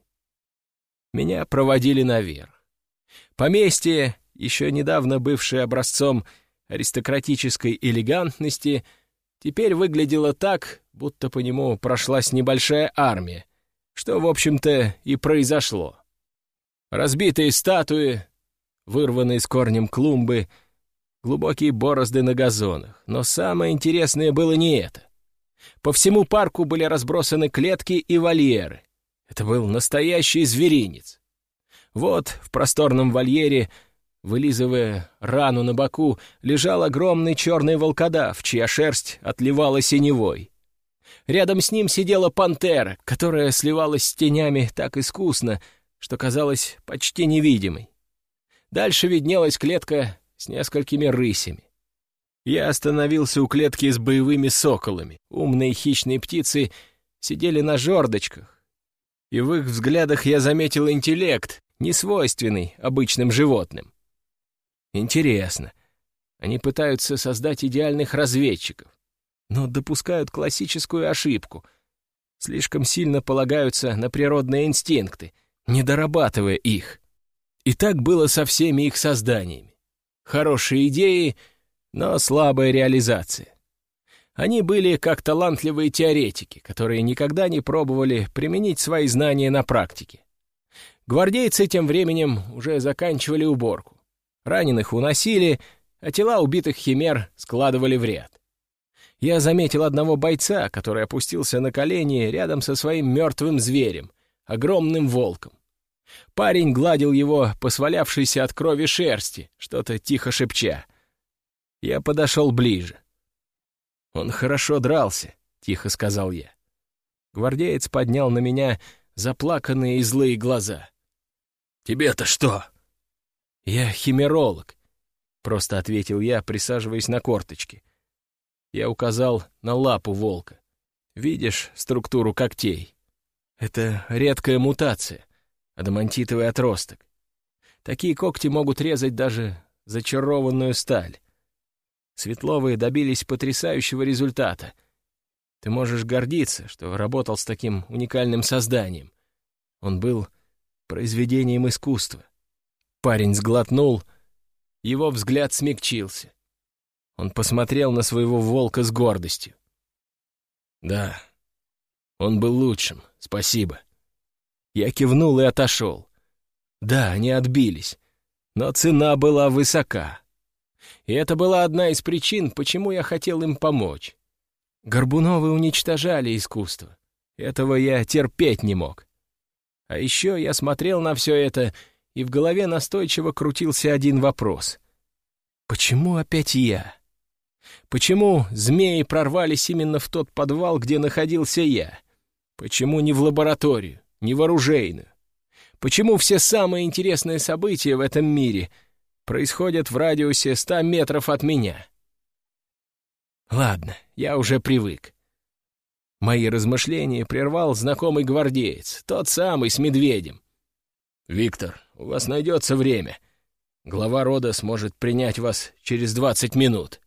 Меня проводили наверх. Поместье, еще недавно бывшее образцом аристократической элегантности, теперь выглядело так, будто по нему прошлась небольшая армия, что, в общем-то, и произошло. Разбитые статуи, вырванные с корнем клумбы, глубокие борозды на газонах. Но самое интересное было не это. По всему парку были разбросаны клетки и вольеры. Это был настоящий зверинец. Вот в просторном вольере, вылизывая рану на боку, лежал огромный черный волкодав, чья шерсть отливала синевой. Рядом с ним сидела пантера, которая сливалась с тенями так искусно, что казалась почти невидимой. Дальше виднелась клетка с несколькими рысями. Я остановился у клетки с боевыми соколами. Умные хищные птицы сидели на жердочках, и в их взглядах я заметил интеллект, несвойственный обычным животным. Интересно, они пытаются создать идеальных разведчиков, но допускают классическую ошибку. Слишком сильно полагаются на природные инстинкты, не дорабатывая их. И так было со всеми их созданиями. Хорошие идеи, но слабая реализация. Они были как талантливые теоретики, которые никогда не пробовали применить свои знания на практике. Гвардейцы тем временем уже заканчивали уборку. Раненых уносили, а тела убитых химер складывали в ряд. Я заметил одного бойца, который опустился на колени рядом со своим мертвым зверем, огромным волком. Парень гладил его по свалявшейся от крови шерсти, что-то тихо шепча. Я подошел ближе. «Он хорошо дрался», — тихо сказал я. Гвардеец поднял на меня заплаканные и злые глаза. «Тебе-то что?» «Я химеролог», — просто ответил я, присаживаясь на корточки. Я указал на лапу волка. «Видишь структуру когтей? Это редкая мутация, адамантитовый отросток. Такие когти могут резать даже зачарованную сталь. Светловые добились потрясающего результата. Ты можешь гордиться, что работал с таким уникальным созданием. Он был произведением искусства». Парень сглотнул, его взгляд смягчился. Он посмотрел на своего волка с гордостью. «Да, он был лучшим, спасибо». Я кивнул и отошел. Да, они отбились, но цена была высока. И это была одна из причин, почему я хотел им помочь. Горбуновы уничтожали искусство. Этого я терпеть не мог. А еще я смотрел на все это, и в голове настойчиво крутился один вопрос. Почему опять я? Почему змеи прорвались именно в тот подвал, где находился я? Почему не в лабораторию, не в оружейную? Почему все самые интересные события в этом мире происходят в радиусе ста метров от меня? Ладно, я уже привык. Мои размышления прервал знакомый гвардеец, тот самый с медведем. «Виктор, у вас найдется время. Глава рода сможет принять вас через двадцать минут».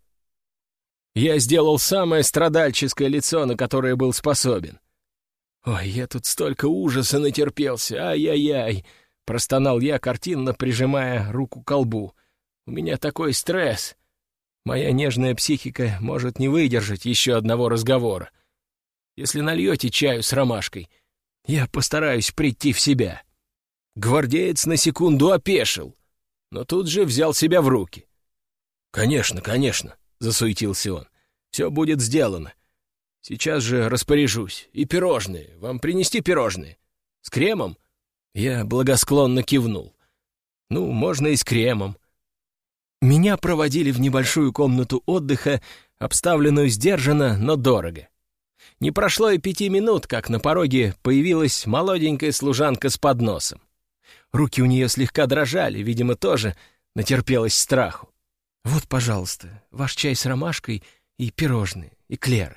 Я сделал самое страдальческое лицо, на которое был способен. «Ой, я тут столько ужаса натерпелся, ай-яй-яй!» — простонал я, картинно прижимая руку к колбу. «У меня такой стресс. Моя нежная психика может не выдержать еще одного разговора. Если нальете чаю с ромашкой, я постараюсь прийти в себя». Гвардеец на секунду опешил, но тут же взял себя в руки. «Конечно, конечно», — засуетился он. «Все будет сделано. Сейчас же распоряжусь. И пирожные. Вам принести пирожные? С кремом?» Я благосклонно кивнул. «Ну, можно и с кремом». Меня проводили в небольшую комнату отдыха, обставленную сдержанно, но дорого. Не прошло и пяти минут, как на пороге появилась молоденькая служанка с подносом. Руки у нее слегка дрожали, видимо, тоже натерпелась страху. «Вот, пожалуйста, ваш чай с ромашкой и пирожные, эклеры».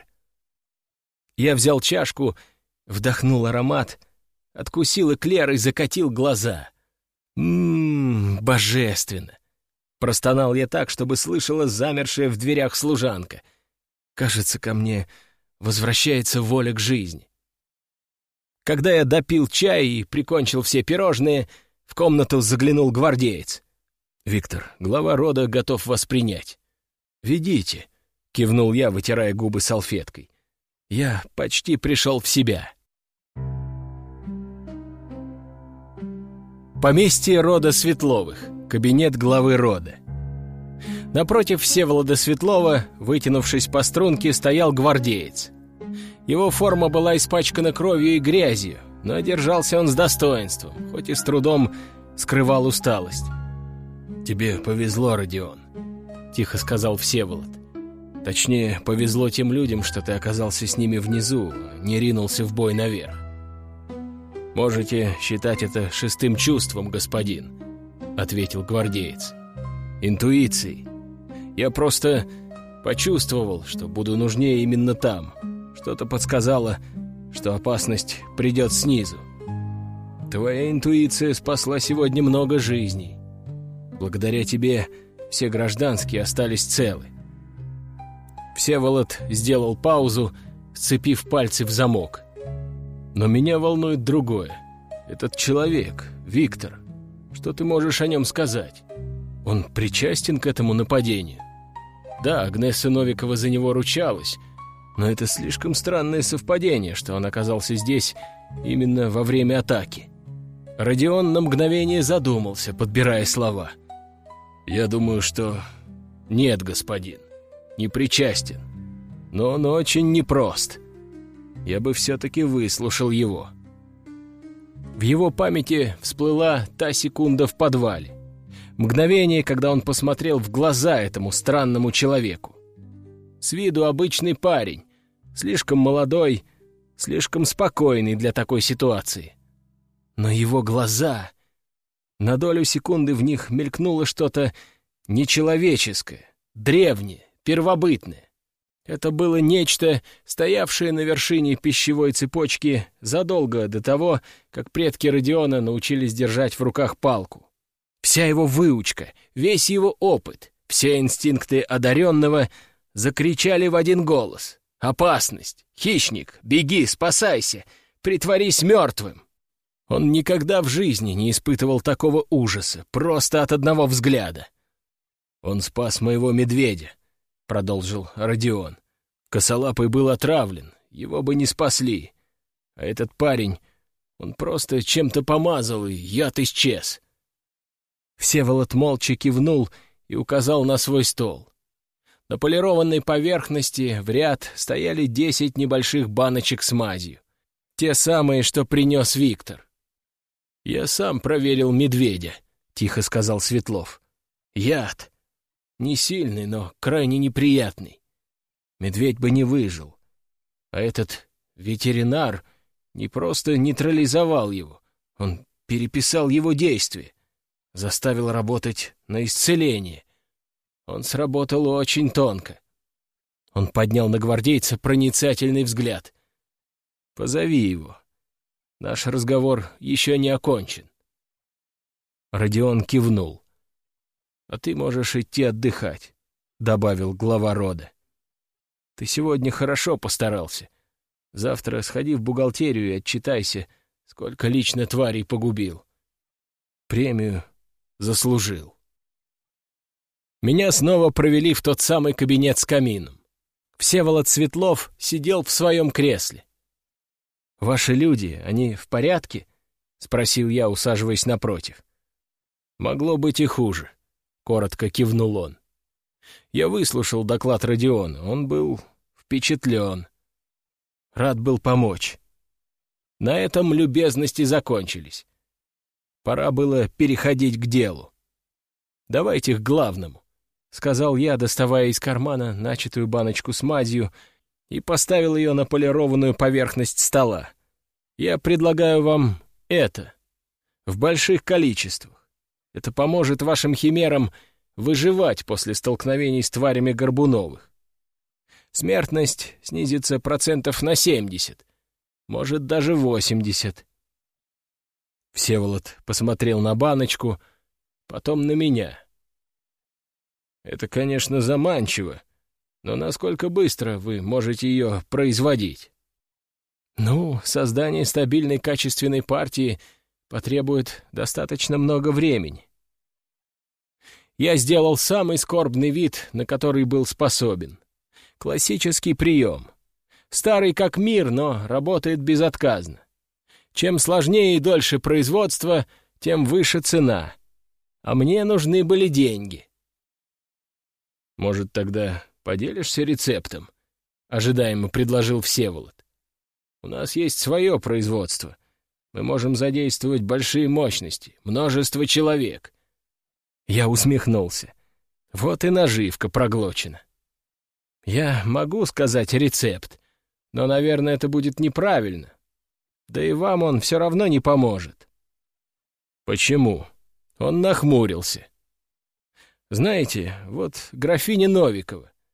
Я взял чашку, вдохнул аромат, откусил эклер и закатил глаза. «Ммм, божественно!» Простонал я так, чтобы слышала замершая в дверях служанка. Кажется, ко мне возвращается воля к жизни. Когда я допил чай и прикончил все пирожные, в комнату заглянул гвардеец. «Виктор, глава рода готов вас принять». «Ведите», — кивнул я, вытирая губы салфеткой. Я почти пришел в себя. Поместье рода Светловых. Кабинет главы рода. Напротив Всеволода Светлова, вытянувшись по струнке, стоял гвардеец. Его форма была испачкана кровью и грязью, но держался он с достоинством, хоть и с трудом скрывал усталость. «Тебе повезло, Родион», — тихо сказал Всеволод. «Точнее, повезло тем людям, что ты оказался с ними внизу, а не ринулся в бой наверх. Можете считать это шестым чувством, господин», — ответил гвардеец. «Интуицией. Я просто Почувствовал, что буду нужнее именно там. Что-то подсказало, что опасность придет снизу. Твоя интуиция спасла сегодня много жизней. Благодаря тебе все гражданские остались целы. Всеволод сделал паузу, сцепив пальцы в замок. Но меня волнует другое. Этот человек, Виктор, что ты можешь о нем сказать? Он причастен к этому нападению? Да, Агнесса Новикова за него ручалась, но это слишком странное совпадение, что он оказался здесь именно во время атаки. Родион на мгновение задумался, подбирая слова. «Я думаю, что нет, господин, не причастен, но он очень непрост. Я бы все-таки выслушал его». В его памяти всплыла та секунда в подвале. Мгновение, когда он посмотрел в глаза этому странному человеку. С виду обычный парень, слишком молодой, слишком спокойный для такой ситуации. Но его глаза... На долю секунды в них мелькнуло что-то нечеловеческое, древнее, первобытное. Это было нечто, стоявшее на вершине пищевой цепочки задолго до того, как предки Родиона научились держать в руках палку. Вся его выучка, весь его опыт, все инстинкты одаренного закричали в один голос. «Опасность! Хищник! Беги, спасайся! Притворись мертвым!» Он никогда в жизни не испытывал такого ужаса, просто от одного взгляда. «Он спас моего медведя», — продолжил Родион. «Косолапый был отравлен, его бы не спасли. А этот парень, он просто чем-то помазал, и яд исчез». Всеволод молча кивнул и указал на свой стол. На полированной поверхности в ряд стояли десять небольших баночек с мазью. Те самые, что принес Виктор. «Я сам проверил медведя», — тихо сказал Светлов. «Яд. Не сильный, но крайне неприятный. Медведь бы не выжил. А этот ветеринар не просто нейтрализовал его, он переписал его действия, заставил работать на исцеление. Он сработал очень тонко». Он поднял на гвардейца проницательный взгляд. «Позови его. Наш разговор еще не окончен». Родион кивнул. «А ты можешь идти отдыхать», — добавил глава рода. «Ты сегодня хорошо постарался. Завтра сходи в бухгалтерию и отчитайся, сколько лично тварей погубил. Премию заслужил». Меня снова провели в тот самый кабинет с камином. Всеволод Светлов сидел в своем кресле. «Ваши люди, они в порядке?» — спросил я, усаживаясь напротив. «Могло быть и хуже», — коротко кивнул он. Я выслушал доклад Родиона, он был впечатлен. Рад был помочь. На этом любезности закончились. Пора было переходить к делу. «Давайте к главному», — сказал я, доставая из кармана начатую баночку с мазью, и поставил ее на полированную поверхность стола. «Я предлагаю вам это. В больших количествах. Это поможет вашим химерам выживать после столкновений с тварями Горбуновых. Смертность снизится процентов на семьдесят, может, даже восемьдесят». Всеволод посмотрел на баночку, потом на меня. «Это, конечно, заманчиво, но насколько быстро вы можете ее производить?» «Ну, создание стабильной качественной партии потребует достаточно много времени». Я сделал самый скорбный вид, на который был способен. Классический прием. Старый как мир, но работает безотказно. Чем сложнее и дольше производство, тем выше цена. А мне нужны были деньги. «Может, тогда поделишься рецептом?» — ожидаемо предложил Всеволод. «У нас есть свое производство. Мы можем задействовать большие мощности, множество человек». Я усмехнулся. Вот и наживка проглочена. Я могу сказать рецепт, но, наверное, это будет неправильно. Да и вам он все равно не поможет. «Почему?» Он нахмурился. «Знаете, вот графиня Новикова.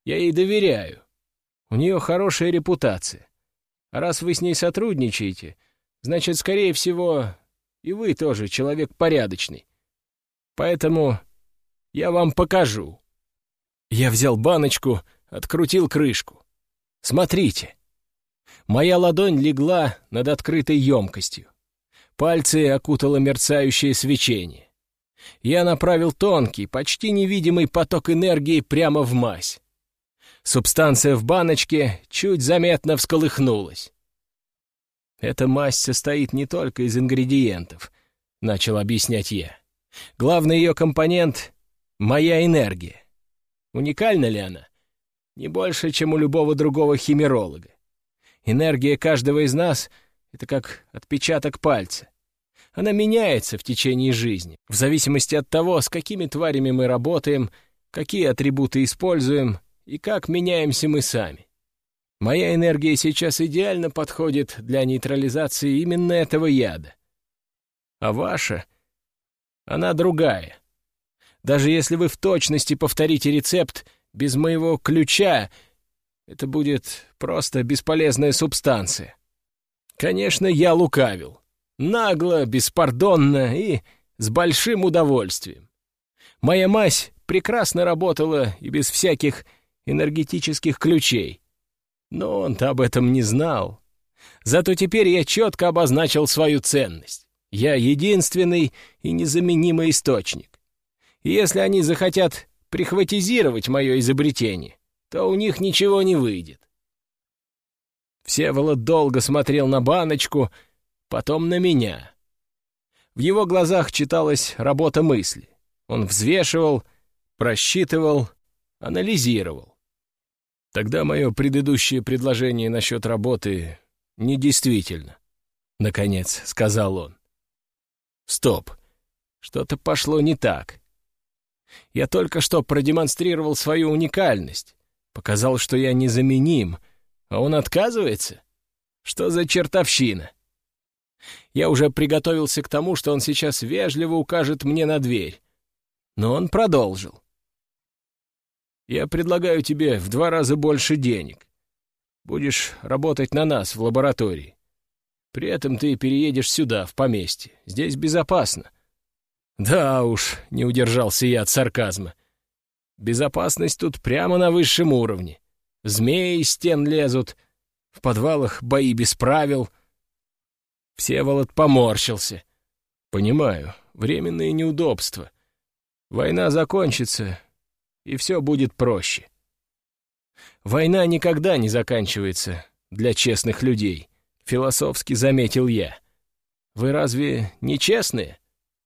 Я ей доверяю. У нее хорошая репутация. А раз вы с ней сотрудничаете, значит, скорее всего, и вы тоже человек порядочный. Поэтому я вам покажу». Я взял баночку, открутил крышку. Смотрите. Моя ладонь легла над открытой емкостью. Пальцы окутало мерцающее свечение. Я направил тонкий, почти невидимый поток энергии прямо в мазь. Субстанция в баночке чуть заметно всколыхнулась. «Эта мазь состоит не только из ингредиентов», — начал объяснять я. «Главный ее компонент — моя энергия. Уникальна ли она? Не больше, чем у любого другого химеролога. Энергия каждого из нас — это как отпечаток пальца. Она меняется в течение жизни, в зависимости от того, с какими тварями мы работаем, какие атрибуты используем и как меняемся мы сами. Моя энергия сейчас идеально подходит для нейтрализации именно этого яда. А ваша, она другая. Даже если вы в точности повторите рецепт без моего ключа, это будет просто бесполезная субстанция. Конечно, я лукавил. Нагло, беспардонно и с большим удовольствием. Моя мазь прекрасно работала и без всяких энергетических ключей. Но он-то об этом не знал. Зато теперь я четко обозначил свою ценность. Я единственный и незаменимый источник. И если они захотят прихватизировать мое изобретение, то у них ничего не выйдет. Всеволод долго смотрел на баночку, потом на меня. В его глазах читалась работа мысли. Он взвешивал, просчитывал, анализировал. «Тогда мое предыдущее предложение насчет работы недействительно», — наконец сказал он. «Стоп, что-то пошло не так. Я только что продемонстрировал свою уникальность, показал, что я незаменим, а он отказывается? Что за чертовщина?» Я уже приготовился к тому, что он сейчас вежливо укажет мне на дверь. Но он продолжил. «Я предлагаю тебе в два раза больше денег. Будешь работать на нас в лаборатории. При этом ты переедешь сюда, в поместье. Здесь безопасно». Да уж, не удержался я от сарказма. Безопасность тут прямо на высшем уровне. Змеи из стен лезут, в подвалах бои без правил. Всеволод поморщился. «Понимаю, временные неудобства. Война закончится, и все будет проще». «Война никогда не заканчивается для честных людей», — философски заметил я. «Вы разве не честные?»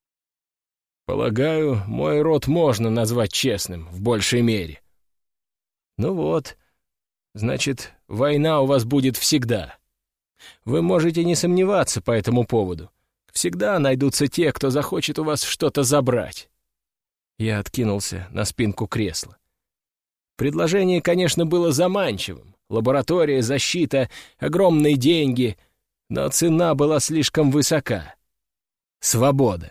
«Полагаю, мой род можно назвать честным в большей мере». «Ну вот, значит, война у вас будет всегда. Вы можете не сомневаться по этому поводу. Всегда найдутся те, кто захочет у вас что-то забрать». Я откинулся на спинку кресла. Предложение, конечно, было заманчивым. Лаборатория, защита, огромные деньги. Но цена была слишком высока. Свобода.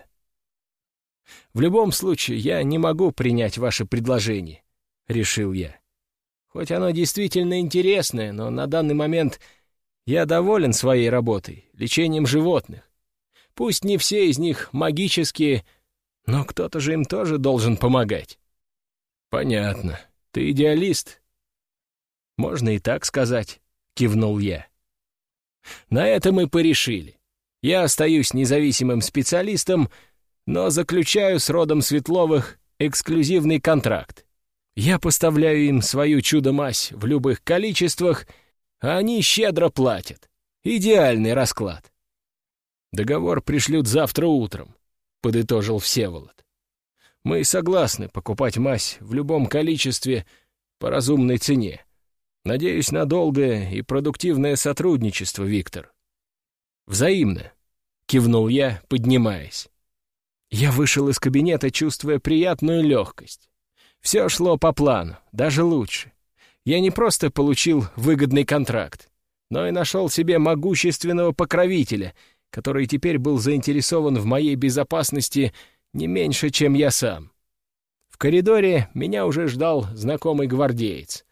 «В любом случае, я не могу принять ваше предложение», — решил я. «Хоть оно действительно интересное, но на данный момент я доволен своей работой, лечением животных. Пусть не все из них магические, но кто-то же им тоже должен помогать». «Понятно. Ты идеалист?» «Можно и так сказать», — кивнул я. «На это мы порешили. Я остаюсь независимым специалистом, но заключаю с родом Светловых эксклюзивный контракт. Я поставляю им свою чудо-мазь в любых количествах, а они щедро платят. Идеальный расклад». «Договор пришлют завтра утром», — подытожил Всеволод. «Мы согласны покупать мазь в любом количестве по разумной цене. Надеюсь на долгое и продуктивное сотрудничество, Виктор». «Взаимно», — кивнул я, поднимаясь. Я вышел из кабинета, чувствуя приятную легкость. Все шло по плану, даже лучше. Я не просто получил выгодный контракт, но и нашел себе могущественного покровителя, который теперь был заинтересован в моей безопасности не меньше, чем я сам. В коридоре меня уже ждал знакомый гвардеец.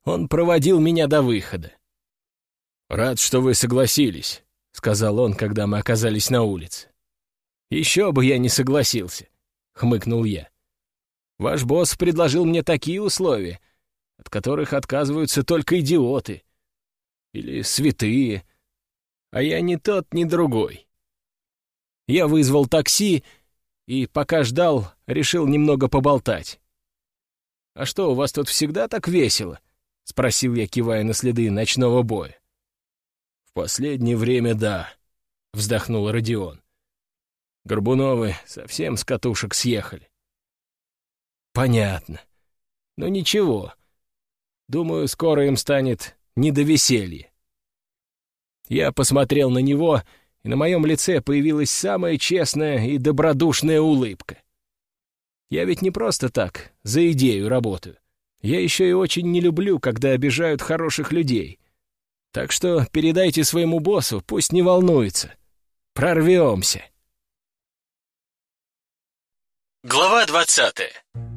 Он проводил меня до выхода. «Рад, что вы согласились», — сказал он, когда мы оказались на улице. «Еще бы я не согласился», — хмыкнул я. «Ваш босс предложил мне такие условия, от которых отказываются только идиоты или святые, а я ни тот, ни другой». Я вызвал такси и, пока ждал, решил немного поболтать. «А что, у вас тут всегда так весело?» — спросил я, кивая на следы ночного боя. «В последнее время да», — вздохнул Родион. «Горбуновы совсем с катушек съехали». «Понятно. Но ничего. Думаю, скоро им станет не до веселья». Я посмотрел на него, и на моем лице появилась самая честная и добродушная улыбка. Я ведь не просто так за идею работаю. Я еще и очень не люблю, когда обижают хороших людей. Так что передайте своему боссу, пусть не волнуется. Прорвемся. Глава двадцатая.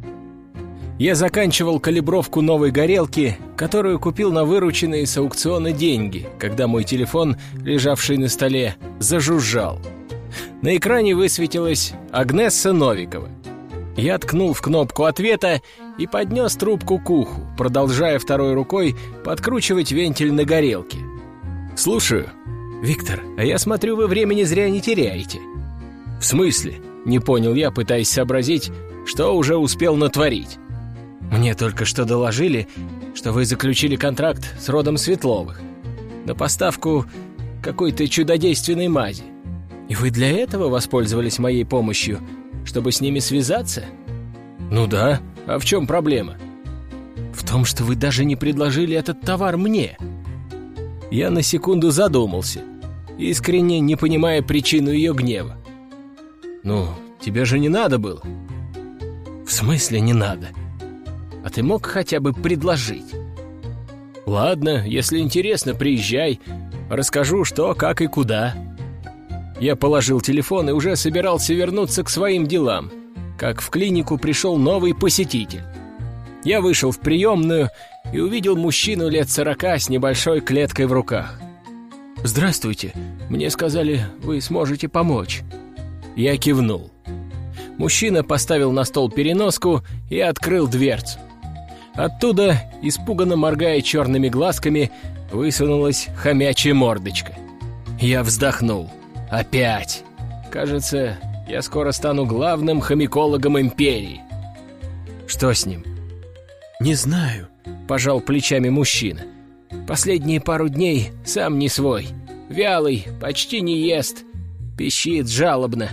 Я заканчивал калибровку новой горелки, которую купил на вырученные с аукциона деньги, когда мой телефон, лежавший на столе, зажужжал. На экране высветилась Агнесса Новикова. Я ткнул в кнопку ответа и поднес трубку к уху, продолжая второй рукой подкручивать вентиль на горелке. «Слушаю. Виктор, а я смотрю, вы времени зря не теряете». «В смысле?» — не понял я, пытаясь сообразить, что уже успел натворить. «Мне только что доложили, что вы заключили контракт с родом Светловых на поставку какой-то чудодейственной мази. И вы для этого воспользовались моей помощью, чтобы с ними связаться?» «Ну да, а в чем проблема?» «В том, что вы даже не предложили этот товар мне». Я на секунду задумался, искренне не понимая причину ее гнева. «Ну, тебе же не надо было». «В смысле не надо? А ты мог хотя бы предложить?» «Ладно, если интересно, приезжай, расскажу, что, как и куда». Я положил телефон и уже собирался вернуться к своим делам, как в клинику пришел новый посетитель. Я вышел в приемную и увидел мужчину лет сорока с небольшой клеткой в руках. «Здравствуйте, мне сказали, вы сможете помочь». Я кивнул. Мужчина поставил на стол переноску и открыл дверцу. Оттуда, испуганно моргая черными глазками, высунулась хомячья мордочка. Я вздохнул. Опять. Кажется, я скоро стану главным хомякологом империи. Что с ним? Не знаю, пожал плечами мужчина. Последние пару дней сам не свой. Вялый, почти не ест, пищит жалобно.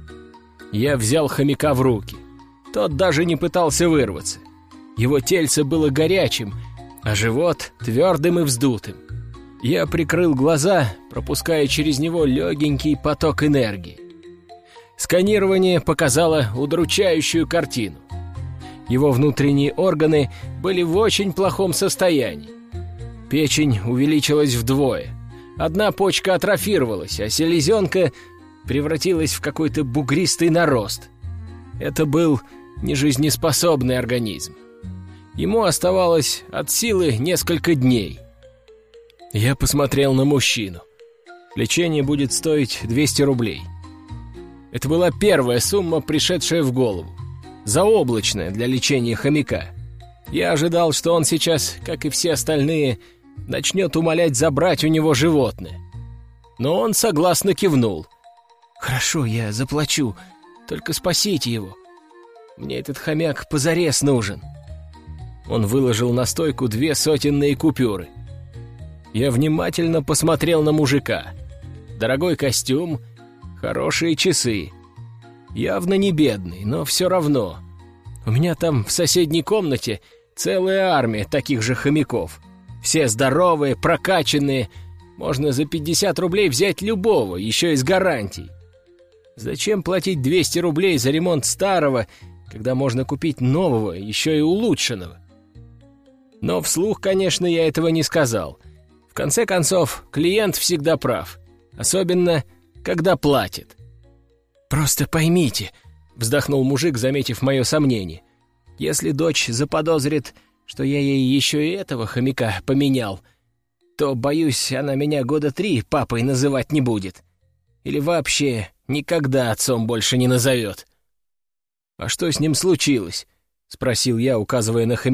Я взял хомяка в руки. Тот даже не пытался вырваться. Его тельце было горячим, а живот твердым и вздутым. Я прикрыл глаза, пропуская через него легенький поток энергии. Сканирование показало удручающую картину. Его внутренние органы были в очень плохом состоянии. Печень увеличилась вдвое. Одна почка атрофировалась, а селезенка превратилась в какой-то бугристый нарост. Это был нежизнеспособный организм. Ему оставалось от силы несколько дней. Я посмотрел на мужчину. Лечение будет стоить двести рублей. Это была первая сумма, пришедшая в голову. Заоблачная для лечения хомяка. Я ожидал, что он сейчас, как и все остальные, начнет умолять забрать у него животное. Но он согласно кивнул. «Хорошо, я заплачу, только спасите его. Мне этот хомяк позарез нужен». Он выложил на стойку две сотенные купюры. Я внимательно посмотрел на мужика. Дорогой костюм, хорошие часы. Явно не бедный, но все равно. У меня там в соседней комнате целая армия таких же хомяков. Все здоровые, прокачанные. Можно за пятьдесят рублей взять любого, еще и с гарантией. Зачем платить двести рублей за ремонт старого, когда можно купить нового, еще и улучшенного? Но вслух, конечно, я этого не сказал. В конце концов, клиент всегда прав. Особенно, когда платит. «Просто поймите», — вздохнул мужик, заметив мое сомнение. «Если дочь заподозрит, что я ей еще и этого хомяка поменял, то, боюсь, она меня года три папой называть не будет. Или вообще никогда отцом больше не назовет. «А что с ним случилось?» — спросил я, указывая на хомяка.